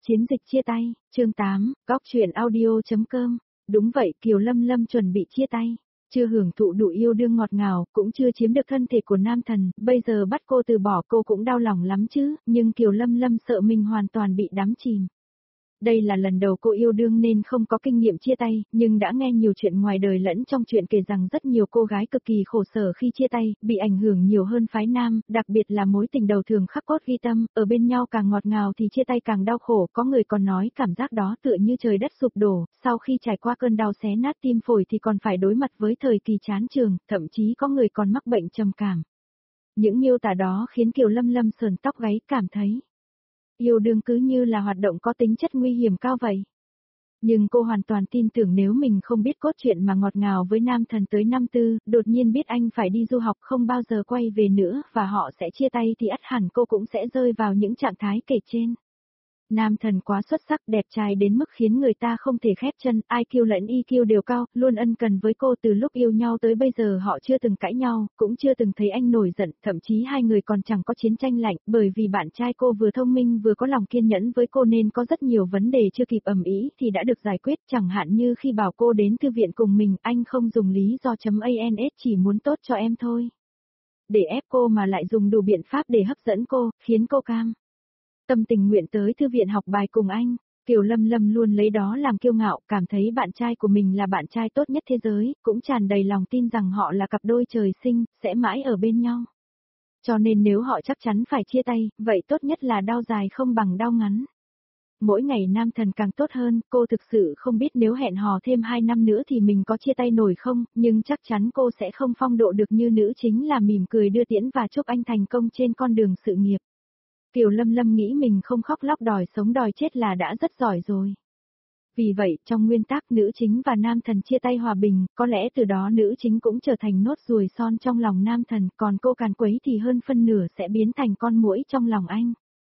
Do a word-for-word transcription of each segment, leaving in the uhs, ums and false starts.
Chiến dịch chia tay, chương tám, góc truyện audio.com. Đúng vậy, Kiều Lâm Lâm chuẩn bị chia tay. Chưa hưởng thụ đủ yêu đương ngọt ngào, cũng chưa chiếm được thân thể của nam thần, bây giờ bắt cô từ bỏ cô cũng đau lòng lắm chứ, nhưng Kiều Lâm Lâm sợ mình hoàn toàn bị đắm chìm. Đây là lần đầu cô yêu đương nên không có kinh nghiệm chia tay, nhưng đã nghe nhiều chuyện ngoài đời lẫn trong chuyện kể rằng rất nhiều cô gái cực kỳ khổ sở khi chia tay, bị ảnh hưởng nhiều hơn phái nam, đặc biệt là mối tình đầu thường khắc cốt ghi tâm, ở bên nhau càng ngọt ngào thì chia tay càng đau khổ, có người còn nói cảm giác đó tựa như trời đất sụp đổ, sau khi trải qua cơn đau xé nát tim phổi thì còn phải đối mặt với thời kỳ chán chường, thậm chí có người còn mắc bệnh trầm cảm. Những miêu tả đó khiến Kiều Lâm Lâm sờn tóc gáy, cảm thấy yêu đương cứ như là hoạt động có tính chất nguy hiểm cao vậy. Nhưng cô hoàn toàn tin tưởng nếu mình không biết cốt truyện mà ngọt ngào với nam thần tới năm tư, đột nhiên biết anh phải đi du học không bao giờ quay về nữa và họ sẽ chia tay thì ắt hẳn cô cũng sẽ rơi vào những trạng thái kể trên. Nam thần quá xuất sắc, đẹp trai đến mức khiến người ta không thể khép chân, i kiu lẫn e kiu đều cao, luôn ân cần với cô từ lúc yêu nhau tới bây giờ họ chưa từng cãi nhau, cũng chưa từng thấy anh nổi giận, thậm chí hai người còn chẳng có chiến tranh lạnh, bởi vì bạn trai cô vừa thông minh vừa có lòng kiên nhẫn với cô nên có rất nhiều vấn đề chưa kịp ầm ĩ thì đã được giải quyết, chẳng hạn như khi bảo cô đến thư viện cùng mình, anh không dùng lý do chấm ans chỉ muốn tốt cho em thôi. Để ép cô mà lại dùng đủ biện pháp để hấp dẫn cô, khiến cô cam tâm tình nguyện tới thư viện học bài cùng anh. Kiều Lâm Lâm luôn lấy đó làm kiêu ngạo, cảm thấy bạn trai của mình là bạn trai tốt nhất thế giới, cũng tràn đầy lòng tin rằng họ là cặp đôi trời sinh, sẽ mãi ở bên nhau. Cho nên nếu họ chắc chắn phải chia tay, vậy tốt nhất là đau dài không bằng đau ngắn. Mỗi ngày nam thần càng tốt hơn, cô thực sự không biết nếu hẹn hò thêm hai năm nữa thì mình có chia tay nổi không, nhưng chắc chắn cô sẽ không phong độ được như nữ chính là mỉm cười đưa tiễn và chúc anh thành công trên con đường sự nghiệp. Kiều Lâm Lâm nghĩ mình không khóc lóc đòi sống đòi chết là đã rất giỏi rồi. Vì vậy, trong nguyên tắc nữ chính và nam thần chia tay hòa bình, có lẽ từ đó nữ chính cũng trở thành nốt ruồi son trong lòng nam thần, còn cô càn quấy thì hơn phân nửa sẽ biến thành con muỗi trong lòng anh.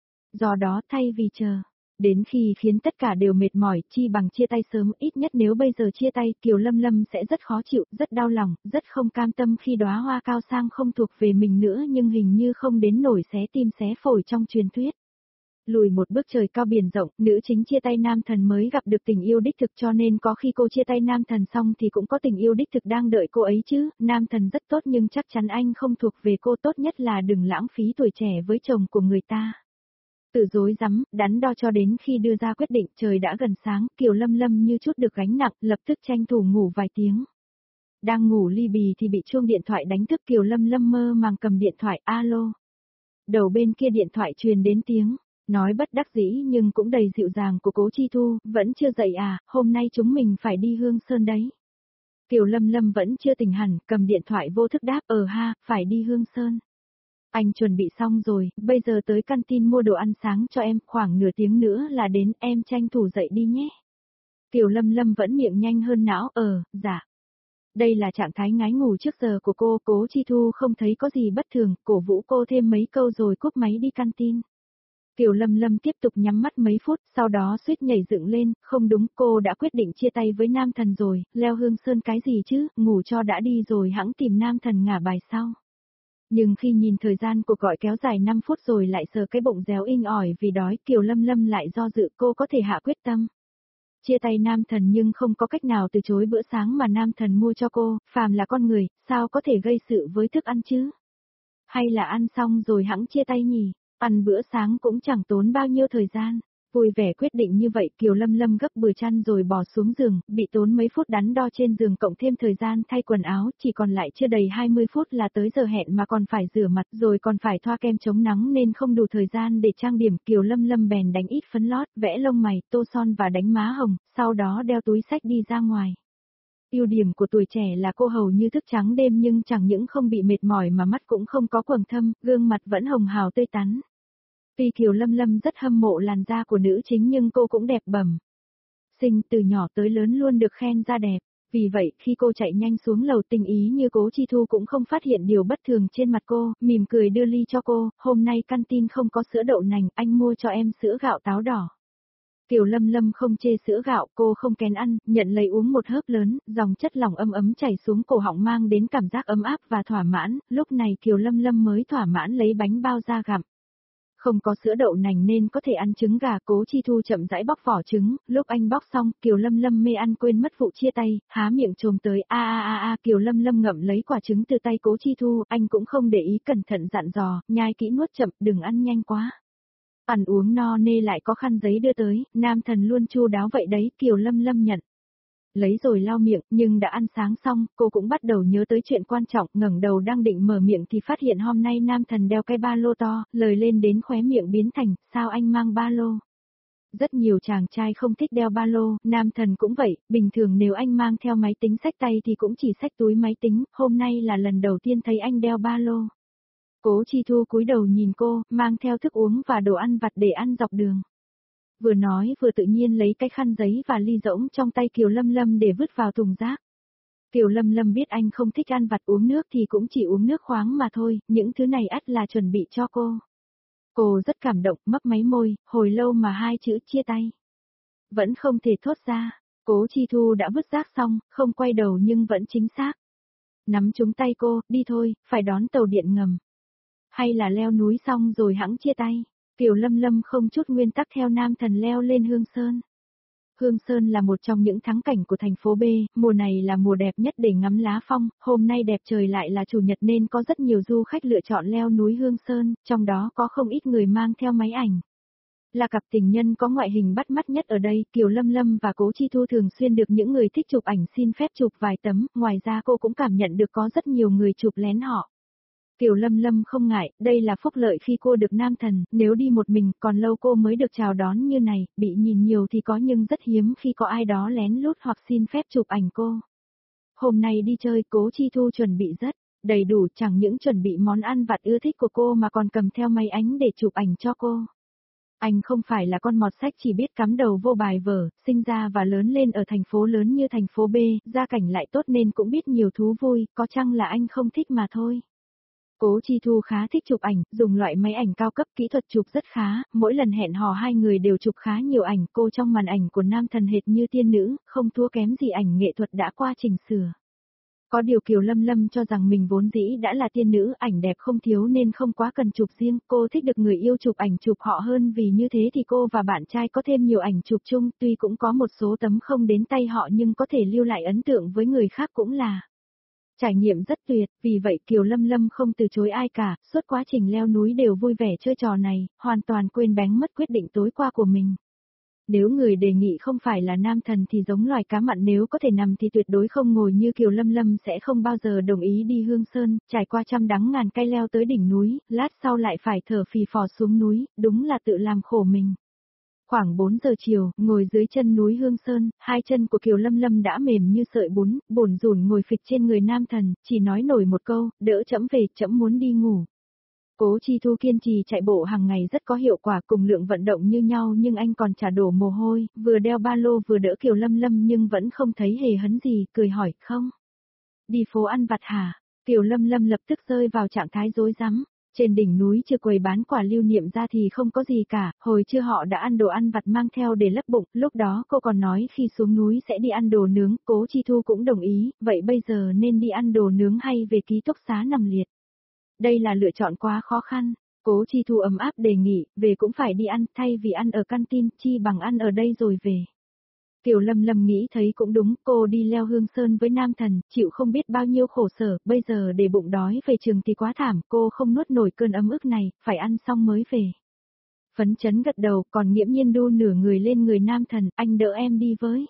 Do đó thay vì chờ đến khi khiến tất cả đều mệt mỏi, chi bằng chia tay sớm, ít nhất nếu bây giờ chia tay, Kiều Lâm Lâm sẽ rất khó chịu, rất đau lòng, rất không cam tâm khi đóa hoa cao sang không thuộc về mình nữa nhưng hình như không đến nổi xé tim xé phổi trong truyền thuyết. Lùi một bước trời cao biển rộng, nữ chính chia tay nam thần mới gặp được tình yêu đích thực cho nên có khi cô chia tay nam thần xong thì cũng có tình yêu đích thực đang đợi cô ấy chứ, nam thần rất tốt nhưng chắc chắn anh không thuộc về cô, tốt nhất là đừng lãng phí tuổi trẻ với chồng của người ta. Tự dối rắm, đắn đo cho đến khi đưa ra quyết định trời đã gần sáng, Kiều Lâm Lâm như chút được gánh nặng, lập tức tranh thủ ngủ vài tiếng. Đang ngủ li bì thì bị chuông điện thoại đánh thức, Kiều Lâm Lâm mơ màng cầm điện thoại, alo. Đầu bên kia điện thoại truyền đến tiếng, nói bất đắc dĩ nhưng cũng đầy dịu dàng của Cố Chi Thu, vẫn chưa dậy à, hôm nay chúng mình phải đi Hương Sơn đấy. Kiều Lâm Lâm vẫn chưa tỉnh hẳn, cầm điện thoại vô thức đáp, ờ ha, phải đi Hương Sơn. Anh chuẩn bị xong rồi, bây giờ tới canteen mua đồ ăn sáng cho em, khoảng nửa tiếng nữa là đến, em tranh thủ dậy đi nhé. Kiều Lâm Lâm vẫn miệng nhanh hơn não, ờ, dạ. Đây là trạng thái ngái ngủ trước giờ của cô, Cố Chi Thu không thấy có gì bất thường, cổ vũ cô thêm mấy câu rồi cúp máy đi canteen. Kiều Lâm Lâm tiếp tục nhắm mắt mấy phút, sau đó suýt nhảy dựng lên, không đúng, cô đã quyết định chia tay với nam thần rồi, leo Hương Sơn cái gì chứ, ngủ cho đã đi rồi hẵng tìm nam thần ngả bài sau. Nhưng khi nhìn thời gian cuộc gọi kéo dài năm phút rồi lại sờ cái bụng réo inh ỏi vì đói, Kiều Lâm Lâm lại do dự, cô có thể hạ quyết tâm. Chia tay nam thần nhưng không có cách nào từ chối bữa sáng mà nam thần mua cho cô, phàm là con người, sao có thể gây sự với thức ăn chứ? Hay là ăn xong rồi hẵng chia tay nhỉ? Ăn bữa sáng cũng chẳng tốn bao nhiêu thời gian. Vui vẻ quyết định như vậy, Kiều Lâm Lâm gấp bừa chăn rồi bò xuống giường, bị tốn mấy phút đắn đo trên giường cộng thêm thời gian thay quần áo, chỉ còn lại chưa đầy hai mươi phút là tới giờ hẹn mà còn phải rửa mặt rồi còn phải thoa kem chống nắng nên không đủ thời gian để trang điểm. Kiều Lâm Lâm bèn đánh ít phấn lót, vẽ lông mày, tô son và đánh má hồng, sau đó đeo túi xách đi ra ngoài. Ưu điểm của tuổi trẻ là cô hầu như thức trắng đêm nhưng chẳng những không bị mệt mỏi mà mắt cũng không có quầng thâm, gương mặt vẫn hồng hào tươi tắn. Tuy Kiều Lâm Lâm rất hâm mộ làn da của nữ chính nhưng cô cũng đẹp bẩm sinh, từ nhỏ tới lớn luôn được khen da đẹp. Vì vậy, khi cô chạy nhanh xuống lầu, tình ý như Cố Chi Thu cũng không phát hiện điều bất thường trên mặt cô, mỉm cười đưa ly cho cô, hôm nay canteen không có sữa đậu nành, anh mua cho em sữa gạo táo đỏ. Kiều Lâm Lâm không chê sữa gạo, cô không kén ăn, nhận lấy uống một hớp lớn, dòng chất lỏng ấm ấm chảy xuống cổ họng mang đến cảm giác ấm áp và thỏa mãn, lúc này Kiều Lâm Lâm mới thỏa mãn lấy bánh bao ra gặm. Không có sữa đậu nành nên có thể ăn trứng gà, Cố Chi Thu chậm rãi bóc vỏ trứng, lúc anh bóc xong, Kiều Lâm Lâm mê ăn quên mất vụ chia tay, há miệng trồm tới, a a a a, Kiều Lâm Lâm ngậm lấy quả trứng từ tay Cố Chi Thu, anh cũng không để ý, cẩn thận dặn dò, nhai kỹ nuốt chậm, đừng ăn nhanh quá. Ăn uống no nê lại có khăn giấy đưa tới, nam thần luôn chu đáo vậy đấy, Kiều Lâm Lâm nhận. Lấy rồi lau miệng, nhưng đã ăn sáng xong, cô cũng bắt đầu nhớ tới chuyện quan trọng, ngẩng đầu đang định mở miệng thì phát hiện hôm nay nam thần đeo cái ba lô to, lời lên đến khóe miệng biến thành, sao anh mang ba lô? Rất nhiều chàng trai không thích đeo ba lô, nam thần cũng vậy, bình thường nếu anh mang theo máy tính xách tay thì cũng chỉ xách túi máy tính, hôm nay là lần đầu tiên thấy anh đeo ba lô. Cố Chi Thu cúi đầu nhìn cô, mang theo thức uống và đồ ăn vặt để ăn dọc đường. Vừa nói vừa tự nhiên lấy cái khăn giấy và ly rỗng trong tay Kiều Lâm Lâm để vứt vào thùng rác. Kiều Lâm Lâm biết anh không thích ăn vặt uống nước thì cũng chỉ uống nước khoáng mà thôi, những thứ này ắt là chuẩn bị cho cô. Cô rất cảm động, mấp máy môi, hồi lâu mà hai chữ chia tay. Vẫn không thể thốt ra, Cố Chi Thu đã vứt rác xong, không quay đầu nhưng vẫn chính xác. Nắm trúng tay cô, đi thôi, phải đón tàu điện ngầm. Hay là leo núi xong rồi hẵng chia tay. Kiều Lâm Lâm không chút nguyên tắc theo nam thần leo lên Hương Sơn. Hương Sơn là một trong những thắng cảnh của thành phố B, mùa này là mùa đẹp nhất để ngắm lá phong, hôm nay đẹp trời lại là chủ nhật nên có rất nhiều du khách lựa chọn leo núi Hương Sơn, trong đó có không ít người mang theo máy ảnh. Là cặp tình nhân có ngoại hình bắt mắt nhất ở đây, Kiều Lâm Lâm và Cố Chi Thu thường xuyên được những người thích chụp ảnh xin phép chụp vài tấm, ngoài ra cô cũng cảm nhận được có rất nhiều người chụp lén họ. Kiều Lâm Lâm không ngại, đây là phúc lợi khi cô được nam thần, nếu đi một mình còn lâu cô mới được chào đón như này, bị nhìn nhiều thì có nhưng rất hiếm khi có ai đó lén lút hoặc xin phép chụp ảnh cô. Hôm nay đi chơi Cố Chi Thu chuẩn bị rất đầy đủ, chẳng những chuẩn bị món ăn vặt ưa thích của cô mà còn cầm theo máy ảnh để chụp ảnh cho cô. Anh không phải là con mọt sách chỉ biết cắm đầu vô bài vở, sinh ra và lớn lên ở thành phố lớn như thành phố B, gia cảnh lại tốt nên cũng biết nhiều thú vui, có chăng là anh không thích mà thôi. Cố Chi Thu khá thích chụp ảnh, dùng loại máy ảnh cao cấp, kỹ thuật chụp rất khá, mỗi lần hẹn hò hai người đều chụp khá nhiều ảnh, cô trong màn ảnh của nam thần hệt như tiên nữ, không thua kém gì ảnh nghệ thuật đã qua chỉnh sửa. Có điều Kiều Lâm Lâm cho rằng mình vốn dĩ đã là tiên nữ, ảnh đẹp không thiếu nên không quá cần chụp riêng, cô thích được người yêu chụp ảnh chụp họ hơn vì như thế thì cô và bạn trai có thêm nhiều ảnh chụp chung, tuy cũng có một số tấm không đến tay họ nhưng có thể lưu lại ấn tượng với người khác cũng là trải nghiệm rất tuyệt, vì vậy Kiều Lâm Lâm không từ chối ai cả, suốt quá trình leo núi đều vui vẻ chơi trò này, hoàn toàn quên bén mất quyết định tối qua của mình. Nếu người đề nghị không phải là nam thần thì giống loài cá mặn, nếu có thể nằm thì tuyệt đối không ngồi, như Kiều Lâm Lâm sẽ không bao giờ đồng ý đi Hương Sơn, trải qua trăm đắng ngàn cay leo tới đỉnh núi, lát sau lại phải thở phì phò xuống núi, đúng là tự làm khổ mình. Khoảng bốn giờ chiều, ngồi dưới chân núi Hương Sơn, hai chân của Kiều Lâm Lâm đã mềm như sợi bún, bủn rủn ngồi phịch trên người nam thần, chỉ nói nổi một câu, đỡ trẫm về, trẫm muốn đi ngủ. Cố Chi Thu kiên trì chạy bộ hàng ngày rất có hiệu quả, cùng lượng vận động như nhau nhưng anh còn chả đổ mồ hôi, vừa đeo ba lô vừa đỡ Kiều Lâm Lâm nhưng vẫn không thấy hề hấn gì, cười hỏi, không? Đi phố ăn vặt hả? Kiều Lâm Lâm lập tức rơi vào trạng thái rối rắm. Trên đỉnh núi trừ quầy bán quà lưu niệm ra thì không có gì cả, hồi trưa họ đã ăn đồ ăn vặt mang theo để lấp bụng, lúc đó cô còn nói khi xuống núi sẽ đi ăn đồ nướng, Cố Chi Thu cũng đồng ý, vậy bây giờ nên đi ăn đồ nướng hay về ký túc xá nằm liệt? Đây là lựa chọn quá khó khăn, Cố Chi Thu ấm áp đề nghị, về cũng phải đi ăn, thay vì ăn ở canteen, chi bằng ăn ở đây rồi về. Kiều Lâm Lâm nghĩ thấy cũng đúng, cô đi leo Hương Sơn với nam thần, chịu không biết bao nhiêu khổ sở, bây giờ để bụng đói về trường thì quá thảm, cô không nuốt nổi cơn ấm ức này, phải ăn xong mới về. Phấn chấn gật đầu, còn nghiễm nhiên đu nửa người lên người nam thần, anh đỡ em đi với.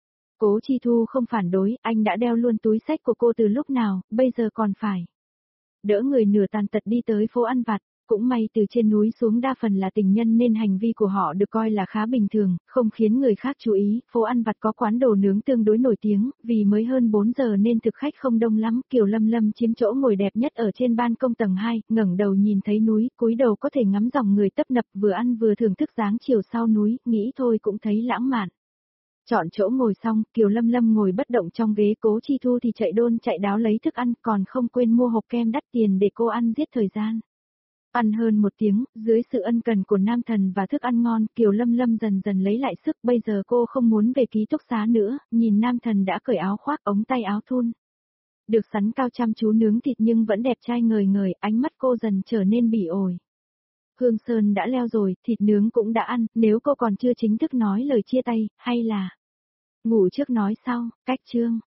Cố Chi Thu không phản đối, anh đã đeo luôn túi xách của cô từ lúc nào, bây giờ còn phải đỡ người nửa tàn tật đi tới phố ăn vặt. Cũng may từ trên núi xuống đa phần là tình nhân nên hành vi của họ được coi là khá bình thường, không khiến người khác chú ý. Phố ăn vặt có quán đồ nướng tương đối nổi tiếng, vì mới hơn bốn giờ nên thực khách không đông lắm. Kiều Lâm Lâm chiếm chỗ ngồi đẹp nhất ở trên ban công tầng hai, ngẩng đầu nhìn thấy núi, cúi đầu có thể ngắm dòng người tấp nập, vừa ăn vừa thưởng thức dáng chiều sau núi, nghĩ thôi cũng thấy lãng mạn. Chọn chỗ ngồi xong, Kiều Lâm Lâm ngồi bất động trong ghế, Cố Chi Thu thì chạy đôn chạy đáo lấy thức ăn, còn không quên mua hộp kem đắt tiền để cô ăn giết thời gian. Ăn hơn một tiếng, dưới sự ân cần của nam thần và thức ăn ngon, Kiều Lâm Lâm dần dần lấy lại sức, bây giờ cô không muốn về ký túc xá nữa, nhìn nam thần đã cởi áo khoác, ống tay áo thun. Được sắn cao chăm chú nướng thịt nhưng vẫn đẹp trai ngời ngời, ánh mắt cô dần trở nên bỉ ổi. Hương Sơn đã leo rồi, thịt nướng cũng đã ăn, nếu cô còn chưa chính thức nói lời chia tay, hay là ngủ trước nói sau, cách chương.